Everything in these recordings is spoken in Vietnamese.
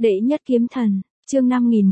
Đệ nhất kiếm thần, chương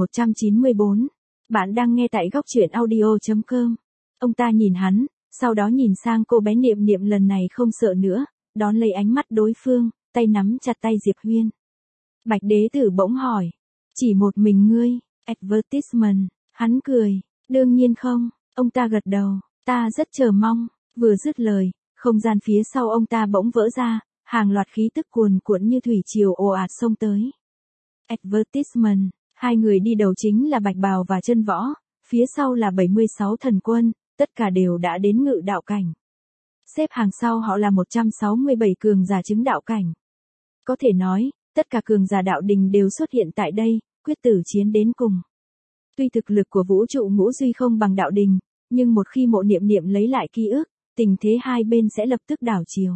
5194. Bạn đang nghe tại góc truyện audio.com. Ông ta nhìn hắn, sau đó nhìn sang cô bé Niệm Niệm lần này không sợ nữa, đón lấy ánh mắt đối phương, tay nắm chặt tay Diệp Huyên. Bạch đế tử bỗng hỏi, chỉ một mình ngươi, advertisement, hắn cười, đương nhiên không, ông ta gật đầu, ta rất chờ mong, vừa dứt lời, không gian phía sau ông ta bỗng vỡ ra, hàng loạt khí tức cuồn cuộn như thủy triều ồ ạt xông tới. Advertisement, hai người đi đầu chính là Bạch Bào và Chân Võ, phía sau là 76 thần quân, tất cả đều đã đến ngự đạo cảnh. Xếp hàng sau họ là 167 cường giả chứng đạo cảnh. Có thể nói, tất cả cường giả đạo đình đều xuất hiện tại đây, quyết tử chiến đến cùng. Tuy thực lực của vũ trụ ngũ duy không bằng đạo đình, nhưng một khi Mộ Niệm Niệm lấy lại ký ức, tình thế hai bên sẽ lập tức đảo chiều.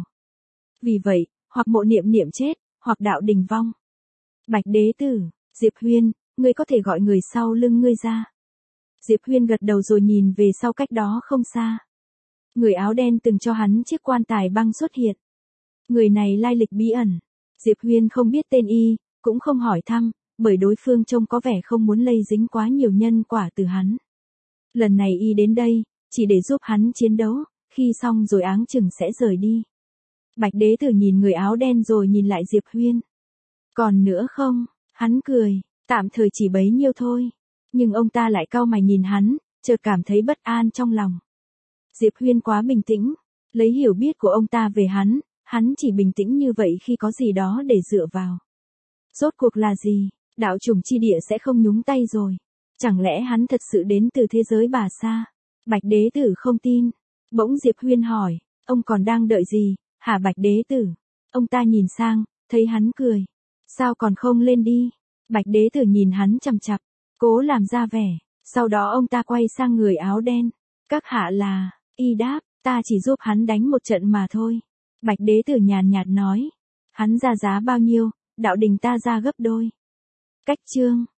Vì vậy, hoặc Mộ Niệm Niệm chết, hoặc đạo đình vong. Bạch đế tử, Diệp Huyên, ngươi có thể gọi người sau lưng ngươi ra. Diệp Huyên gật đầu rồi nhìn về sau cách đó không xa. Người áo đen từng cho hắn chiếc quan tài băng xuất hiện. Người này lai lịch bí ẩn. Diệp Huyên không biết tên y, cũng không hỏi thăm, bởi đối phương trông có vẻ không muốn lây dính quá nhiều nhân quả từ hắn. Lần này y đến đây, chỉ để giúp hắn chiến đấu, khi xong rồi áng chừng sẽ rời đi. Bạch đế tử nhìn người áo đen rồi nhìn lại Diệp Huyên. Còn nữa không? Hắn cười, tạm thời chỉ bấy nhiêu thôi. Nhưng ông ta lại cau mày nhìn hắn, chợt cảm thấy bất an trong lòng. Diệp Huyên quá bình tĩnh, lấy hiểu biết của ông ta về hắn chỉ bình tĩnh như vậy khi có gì đó để dựa vào. Rốt cuộc là gì? Đạo chủng chi địa sẽ không nhúng tay rồi. Chẳng lẽ hắn thật sự đến từ thế giới bà sa? Bạch đế tử không tin. Bỗng Diệp Huyên hỏi, ông còn đang đợi gì, hả Bạch đế tử? Ông ta nhìn sang, thấy hắn cười. Sao còn không lên đi? Bạch đế tử nhìn hắn chằm chằm, cố làm ra vẻ. Sau đó ông ta quay sang người áo đen. Các hạ là, y đáp, ta chỉ giúp hắn đánh một trận mà thôi. Bạch đế tử nhàn nhạt nói. Hắn ra giá bao nhiêu, đạo đình ta ra gấp đôi. Cách chương.